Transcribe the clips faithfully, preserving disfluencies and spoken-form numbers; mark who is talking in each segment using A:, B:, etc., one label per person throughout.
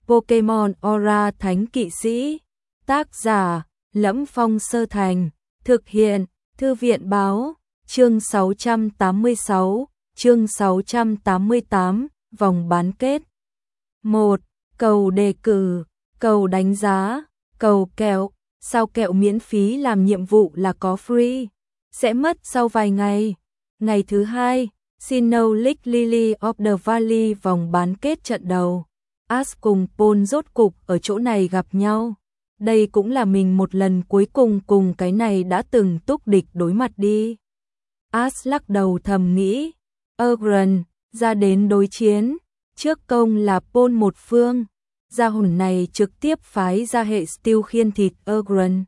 A: Pokemon Aura Thánh Kỵ Sĩ. Tác giả: Lẫm Phong Sơ Thành. Thực hiện: Thư viện báo. Chương sáu trăm tám mươi sáu, chương sáu trăm tám mươi tám, vòng bán kết. một. Cầu đề cử, cầu đánh giá, cầu kẹo. Sao kẹo miễn phí làm nhiệm vụ là có free, sẽ mất sau vài ngày. Ngày thứ hai, Sinnoh League Lily of the Valley vòng bán kết trận đầu. Ash cùng Paul rốt cục ở chỗ này gặp nhau. Đây cũng là mình một lần cuối cùng cùng cái này đã từng túc địch đối mặt đi. Ash lắc đầu thầm nghĩ, Agron ra đến đối chiến, trước công là Paul một phương, gia hồn này trực tiếp phái ra hệ Steel khiên thịt Agron.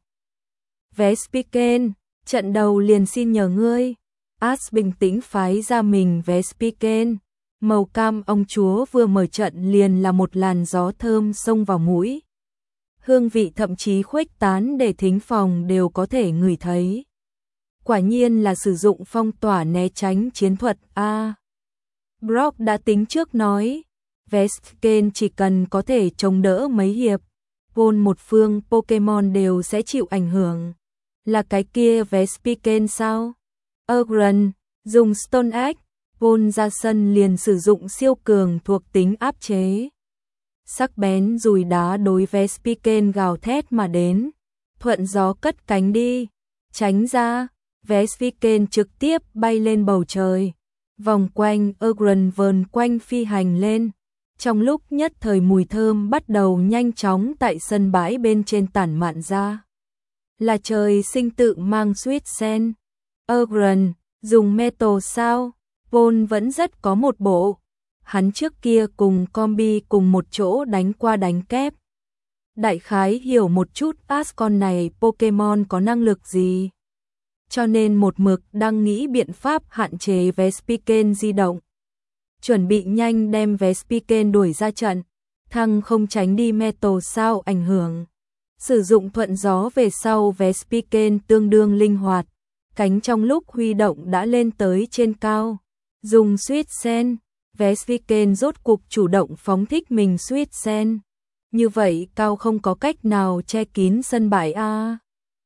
A: Vespiquen, trận đầu liền xin nhờ ngươi. Ash bình tĩnh phái ra mình Vespiquen. Màu cam ông chúa vừa mở trận liền là một làn gió thơm xông vào mũi. Hương vị thậm chí khuếch tán để thính phòng đều có thể ngửi thấy. Quả nhiên là sử dụng phong tỏa né tránh chiến thuật a. À, Brock đã tính trước nói, Vespiquen chỉ cần có thể chống đỡ mấy hiệp, Paul một phương Pokemon đều sẽ chịu ảnh hưởng. Là cái kia Vespiquen sao? Agron dùng Stone Egg, Paul ra sân liền sử dụng siêu cường thuộc tính áp chế. Sắc bén dùi đá đối Vespiquen gào thét mà đến, thuận gió cất cánh đi, tránh ra, Vespiquen trực tiếp bay lên bầu trời, vòng quanh Agron vờn quanh phi hành lên. Trong lúc nhất thời mùi thơm bắt đầu nhanh chóng tại sân bãi bên trên tản mạn ra. Là trời sinh tự mang Sweet Sen. Agron dùng Metal sao? Paul vẫn rất có một bộ. Hắn trước kia cùng Combi cùng một chỗ đánh qua đánh kép. Đại khái hiểu một chút Ash con này Pokemon có năng lực gì. Cho nên một mực đang nghĩ biện pháp hạn chế Vespiquen di động. Chuẩn bị nhanh đem Vespiquen đuổi ra trận. Thăng không tránh đi Metal sao ảnh hưởng. Sử dụng thuận gió về sau Vespiquen tương đương linh hoạt. Cánh trong lúc huy động đã lên tới trên cao. Dùng Sweet Sen, Vespiquen rốt cục chủ động phóng thích mình Sweet Sen. Như vậy cao không có cách nào che kín sân bãi a.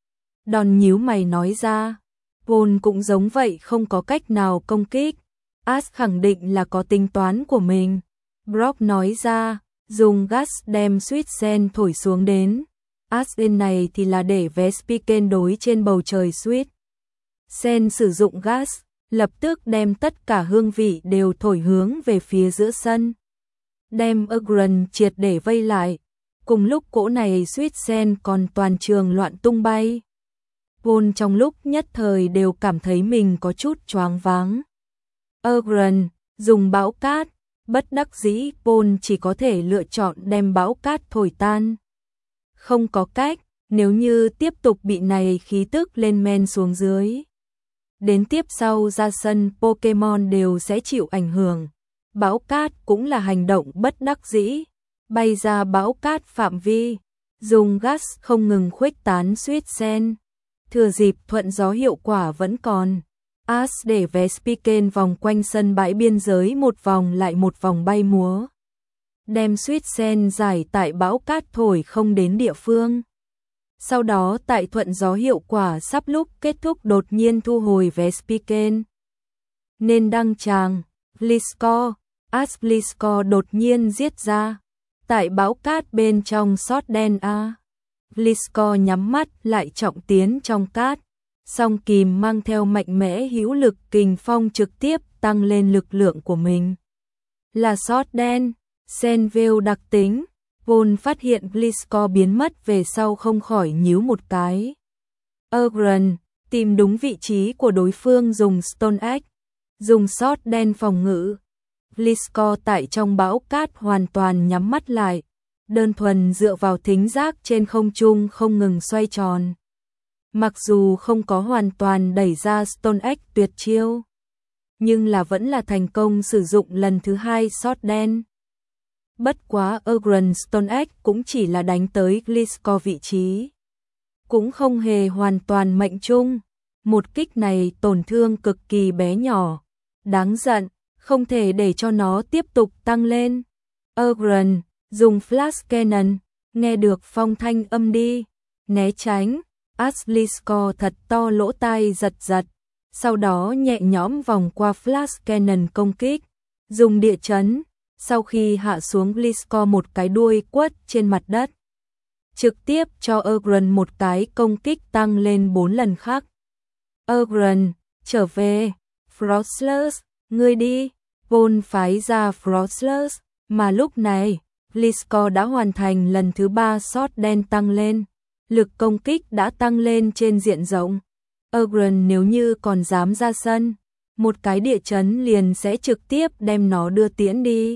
A: Đòn nhíu mày nói ra, Paul cũng giống vậy không có cách nào công kích. Ash khẳng định là có tính toán của mình. Brock nói ra, dùng gas đem Sweet Sen thổi xuống đến. Ash bên này thì là để Vespiquen đối trên bầu trời Sweet Sen sử dụng gas, lập tức đem tất cả hương vị đều thổi hướng về phía giữa sân. Đem Agron triệt để vây lại. Cùng lúc cỗ này Sweet Sen còn toàn trường loạn tung bay. Paul trong lúc nhất thời đều cảm thấy mình có chút choáng váng. Agron dùng bão cát, bất đắc dĩ Paul chỉ có thể lựa chọn đem bão cát thổi tan. Không có cách, nếu như tiếp tục bị này khí tức lên men xuống dưới. Đến tiếp sau ra sân Pokemon đều sẽ chịu ảnh hưởng. Bão cát cũng là hành động bất đắc dĩ. Bay ra bão cát phạm vi, dùng gas không ngừng khuếch tán Sweet Sen. Thừa dịp thuận gió hiệu quả vẫn còn. Ash để Vespiquen vòng quanh sân bãi biên giới một vòng lại một vòng bay múa. Đem Sweet Sen giải tại bão cát thổi không đến địa phương. Sau đó tại thuận gió hiệu quả sắp lúc kết thúc đột nhiên thu hồi Vespiquen. Nên đăng tràng, Gliscor, Ash Gliscor đột nhiên giết ra. Tại bão cát bên trong sót đen a. Gliscor nhắm mắt lại trọng tiến trong cát. Song kìm mang theo mạnh mẽ hữu lực kình phong trực tiếp tăng lên lực lượng của mình. Là sót đen, Senville đặc tính. Paul phát hiện Gliscor biến mất về sau không khỏi nhíu một cái. Agron tìm đúng vị trí của đối phương dùng Stone Egg, dùng sót đen phòng ngự. Gliscor tại trong bão cát hoàn toàn nhắm mắt lại, đơn thuần dựa vào thính giác trên không trung không ngừng xoay tròn. Mặc dù không có hoàn toàn đẩy ra Stone Egg tuyệt chiêu, nhưng là vẫn là thành công sử dụng lần thứ hai sót đen. Bất quá Agron Stone Egg cũng chỉ là đánh tới Gliscor vị trí. Cũng không hề hoàn toàn mệnh trung. Một kích này tổn thương cực kỳ bé nhỏ. Đáng giận, không thể để cho nó tiếp tục tăng lên. Agron dùng flash cannon, nghe được phong thanh âm đi, né tránh. Aslisco thật to lỗ tai giật giật, sau đó nhẹ nhõm vòng qua flash cannon công kích, dùng địa chấn, sau khi hạ xuống Glisco một cái đuôi quất trên mặt đất, trực tiếp cho Ogren một cái công kích tăng lên bốn lần khác. Ogren, trở về, Frostless, ngươi đi, Paul phái ra Frostless, mà lúc này, Glisco đã hoàn thành lần thứ ba shot đen tăng lên, lực công kích đã tăng lên trên diện rộng. Ogren nếu như còn dám ra sân, một cái địa chấn liền sẽ trực tiếp đem nó đưa tiễn đi.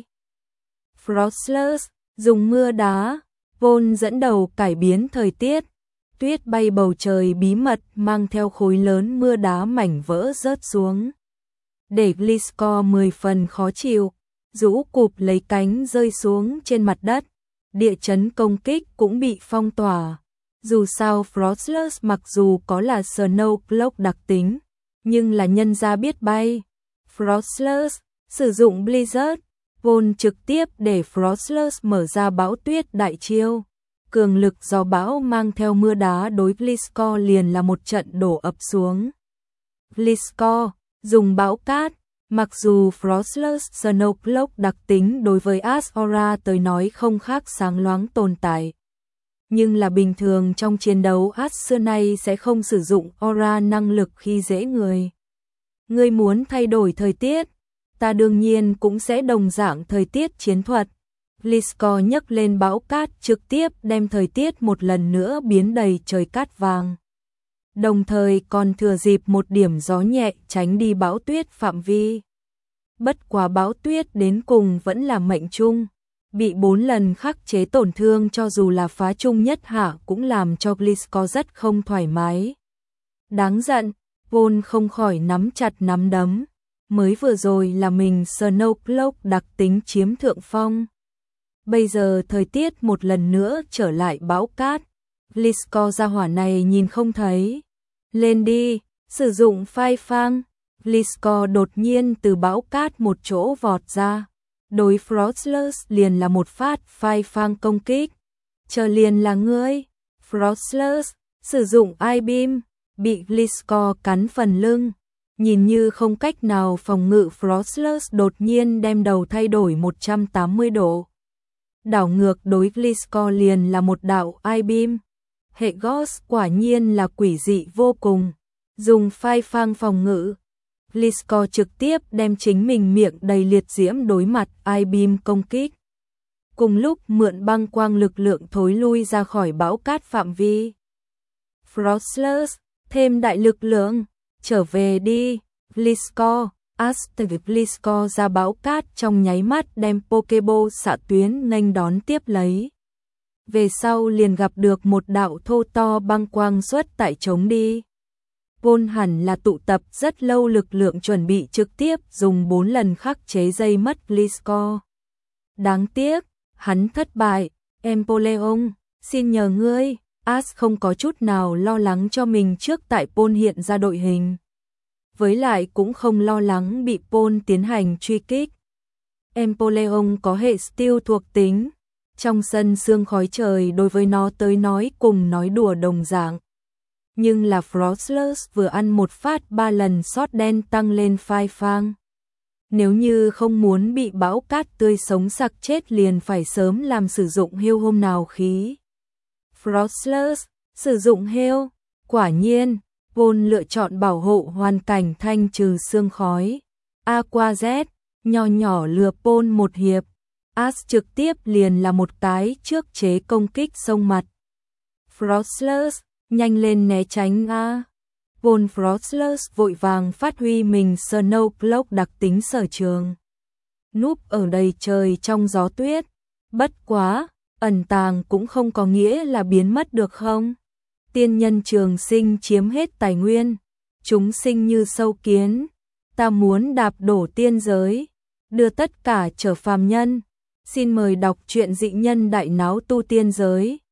A: Frostless, dùng mưa đá, Paul dẫn đầu cải biến thời tiết, tuyết bay bầu trời bí mật mang theo khối lớn mưa đá mảnh vỡ rớt xuống. Để Glisco mười phần khó chịu, rũ cụp lấy cánh rơi xuống trên mặt đất, địa chấn công kích cũng bị phong tỏa. Dù sao Frostless mặc dù có là Snowcloak đặc tính, nhưng là nhân gia biết bay. Frostless, sử dụng Blizzard, Paul trực tiếp để Frostless mở ra bão tuyết đại chiêu. Cường lực gió bão mang theo mưa đá đối Glisco liền là một trận đổ ập xuống. Glisco, dùng bão cát, mặc dù Frostless Snowcloak đặc tính đối với Azora tới nói không khác sáng loáng tồn tại. Nhưng là bình thường trong chiến đấu Az xưa nay sẽ không sử dụng aura năng lực khi dễ người. Ngươi muốn thay đổi thời tiết, ta đương nhiên cũng sẽ đồng dạng thời tiết chiến thuật. Glisco nhấc lên bão cát trực tiếp đem thời tiết một lần nữa biến đầy trời cát vàng. Đồng thời còn thừa dịp một điểm gió nhẹ tránh đi bão tuyết phạm vi. Bất quá bão tuyết đến cùng vẫn là mệnh chung. Bị bốn lần khắc chế tổn thương cho dù là phá chung nhất hạ cũng làm cho Glisco rất không thoải mái. Đáng giận, Paul không khỏi nắm chặt nắm đấm. Mới vừa rồi là mình Snowcloak đặc tính chiếm thượng phong. Bây giờ thời tiết một lần nữa trở lại bão cát. Glisco ra hỏa này nhìn không thấy. Lên đi, sử dụng phai phang. Glisco đột nhiên từ bão cát một chỗ vọt ra. Đối Frostless liền là một phát phai phang công kích. Chờ liền là ngươi. Frostless, sử dụng I-beam, bị Glisco cắn phần lưng. Nhìn như không cách nào phòng ngự Frostless đột nhiên đem đầu thay đổi một trăm tám mươi độ. Đảo ngược đối Glisco liền là một đạo I-beam. Hệ Ghost quả nhiên là quỷ dị vô cùng. Dùng phai phang phòng ngự. Glisco trực tiếp đem chính mình miệng đầy liệt diễm đối mặt I-beam công kích. Cùng lúc mượn băng quang lực lượng thối lui ra khỏi bão cát phạm vi. Frostless, thêm đại lực lượng, trở về đi, Glisco. Aztec Glisco ra bão cát trong nháy mắt đem Pokeball xạ tuyến nghênh đón tiếp lấy. Về sau liền gặp được một đạo thô to băng quang xuất tại trống đi. Paul hẳn là tụ tập rất lâu lực lượng chuẩn bị trực tiếp dùng bốn lần khắc chế dây mất Glisco. Đáng tiếc, hắn thất bại. Empoleon, xin nhờ ngươi. Az không có chút nào lo lắng cho mình trước tại Paul hiện ra đội hình. Với lại cũng không lo lắng bị Paul tiến hành truy kích. Empoleon có hệ steel thuộc tính. Trong sân sương khói trời đối với nó tới nói cùng nói đùa đồng dạng. Nhưng là Frostless vừa ăn một phát ba lần shot đen tăng lên phai phang. Nếu như không muốn bị bão cát tươi sống sặc chết liền phải sớm làm sử dụng hêu hôm nào khí. Frostless, sử dụng hêu, quả nhiên, Paul lựa chọn bảo hộ hoàn cảnh thanh trừ sương khói. Aqua Z, nhỏ nhỏ lừa Paul một hiệp. Az trực tiếp liền là một cái trước chế công kích sông mặt. Frostless, nhanh lên né tránh a. Paul Frostless vội vàng phát huy mình Snowcloak đặc tính sở trường. Núp ở đầy trời trong gió tuyết. Bất quá, ẩn tàng cũng không có nghĩa là biến mất được không? Tiên nhân trường sinh chiếm hết tài nguyên. Chúng sinh như sâu kiến. Ta muốn đạp đổ tiên giới. Đưa tất cả trở phàm nhân. Xin mời đọc truyện dị nhân đại náo tu tiên giới.